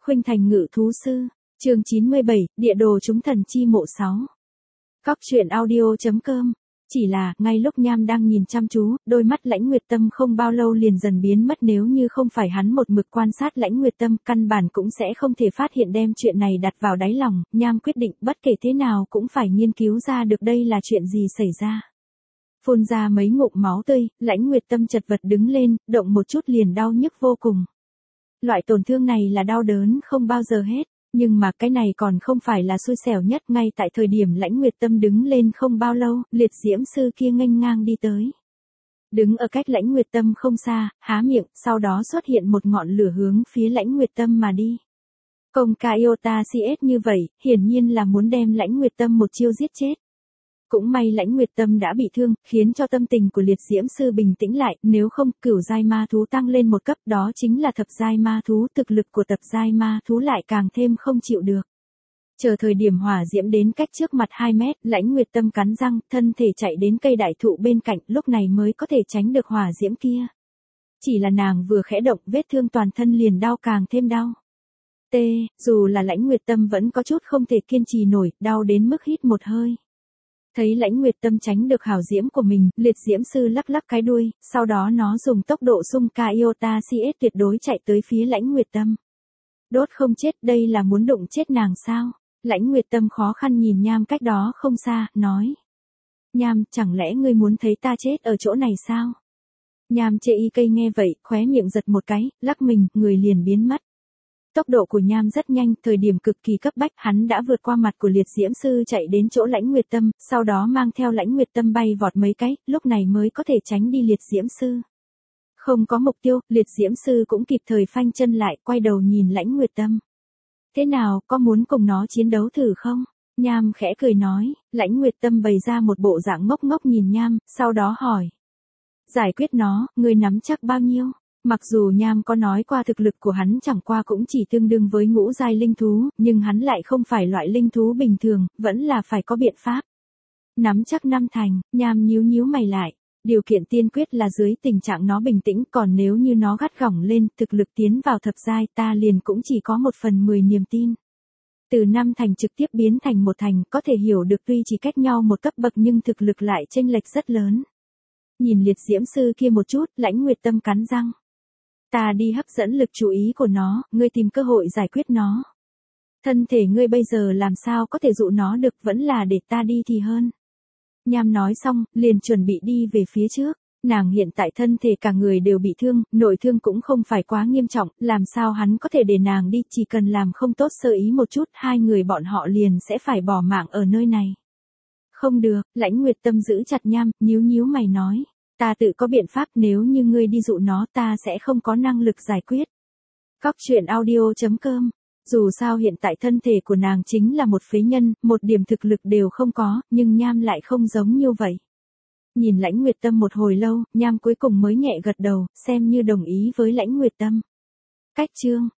Khuynh Thành Ngự Thú Sư, chương 97, Địa đồ chúng thần chi mộ 6. Cóc truyện audio.com. Chỉ là, ngay lúc Nham đang nhìn chăm chú, đôi mắt Lãnh Nguyệt Tâm không bao lâu liền dần biến mất, nếu như không phải hắn một mực quan sát Lãnh Nguyệt Tâm, căn bản cũng sẽ không thể phát hiện đem chuyện này đặt vào đáy lòng. Nham quyết định bất kể thế nào cũng phải nghiên cứu ra được đây là chuyện gì xảy ra. Phun ra mấy ngụm máu tươi, Lãnh Nguyệt Tâm chật vật đứng lên, động một chút liền đau nhức vô cùng. Loại tổn thương này là đau đớn không bao giờ hết. Nhưng mà cái này còn không phải là xui xẻo nhất, ngay tại thời điểm Lãnh Nguyệt Tâm đứng lên không bao lâu, liệt diễm sư kia nghênh ngang đi tới. Đứng ở cách Lãnh Nguyệt Tâm không xa, há miệng, sau đó xuất hiện một ngọn lửa hướng phía Lãnh Nguyệt Tâm mà đi. Công ca Iota CS như vậy, hiển nhiên là muốn đem Lãnh Nguyệt Tâm một chiêu giết chết. Cũng may Lãnh Nguyệt Tâm đã bị thương, khiến cho tâm tình của liệt diễm sư bình tĩnh lại, nếu không, cửu giai ma thú tăng lên một cấp, đó chính là thập giai ma thú, thực lực của thập giai ma thú lại càng thêm không chịu được. Chờ thời điểm hỏa diễm đến cách trước mặt 2 mét, Lãnh Nguyệt Tâm cắn răng, thân thể chạy đến cây đại thụ bên cạnh, lúc này mới có thể tránh được hỏa diễm kia. Chỉ là nàng vừa khẽ động, vết thương toàn thân liền đau càng thêm đau. Dù là Lãnh Nguyệt Tâm vẫn có chút không thể kiên trì nổi, đau đến mức hít một hơi. Thấy Lãnh Nguyệt Tâm tránh được hào diễm của mình, liệt diễm sư lắc lắc cái đuôi, sau đó nó dùng tốc độ xung ca Iota CS tuyệt đối chạy tới phía Lãnh Nguyệt Tâm. Đốt không chết, đây là muốn đụng chết nàng sao? Lãnh Nguyệt Tâm khó khăn nhìn Nham cách đó không xa, nói. Nham, chẳng lẽ ngươi muốn thấy ta chết ở chỗ này sao? Nham chê y cây nghe vậy, khóe miệng giật một cái, lắc mình, người liền biến mất. Tốc độ của Nham rất nhanh, thời điểm cực kỳ cấp bách, hắn đã vượt qua mặt của liệt diễm sư chạy đến chỗ Lãnh Nguyệt Tâm, sau đó mang theo Lãnh Nguyệt Tâm bay vọt mấy cái, lúc này mới có thể tránh đi liệt diễm sư. Không có mục tiêu, liệt diễm sư cũng kịp thời phanh chân lại, quay đầu nhìn Lãnh Nguyệt Tâm. Thế nào, có muốn cùng nó chiến đấu thử không? Nham khẽ cười nói, Lãnh Nguyệt Tâm bày ra một bộ dạng ngốc ngốc nhìn Nham, sau đó hỏi. Giải quyết nó, ngươi nắm chắc bao nhiêu? Mặc dù Nham có nói qua thực lực của hắn chẳng qua cũng chỉ tương đương với ngũ giai linh thú, nhưng hắn lại không phải loại linh thú bình thường, vẫn là phải có biện pháp. Nắm chắc 5 thành, Nham nhíu nhíu mày lại. Điều kiện tiên quyết là dưới tình trạng nó bình tĩnh, còn nếu như nó gắt gỏng lên, thực lực tiến vào thập giai, ta liền cũng chỉ có 1/10 niềm tin. Từ 5 thành trực tiếp biến thành 1 thành, có thể hiểu được tuy chỉ cách nhau một cấp bậc nhưng thực lực lại chênh lệch rất lớn. Nhìn liệt diễm sư kia một chút, Lãnh Nguyệt Tâm cắn răng. Ta đi hấp dẫn lực chú ý của nó, ngươi tìm cơ hội giải quyết nó. Thân thể ngươi bây giờ làm sao có thể dụ nó được, vẫn là để ta đi thì hơn. Nham nói xong, liền chuẩn bị đi về phía trước. Nàng hiện tại thân thể cả người đều bị thương, nội thương cũng không phải quá nghiêm trọng, làm sao hắn có thể để nàng đi, chỉ cần làm không tốt sơ ý một chút, hai người bọn họ liền sẽ phải bỏ mạng ở nơi này. Không được, Lãnh Nguyệt Tâm giữ chặt Nham, nhíu nhíu mày nói. Ta tự có biện pháp, nếu như ngươi đi dụ nó ta sẽ không có năng lực giải quyết. Cóc truyện audio.com. Dù sao hiện tại thân thể của nàng chính là một phế nhân, một điểm thực lực đều không có, nhưng Nham lại không giống như vậy. Nhìn Lãnh Nguyệt Tâm một hồi lâu, Nham cuối cùng mới nhẹ gật đầu, xem như đồng ý với Lãnh Nguyệt Tâm. Cách chương.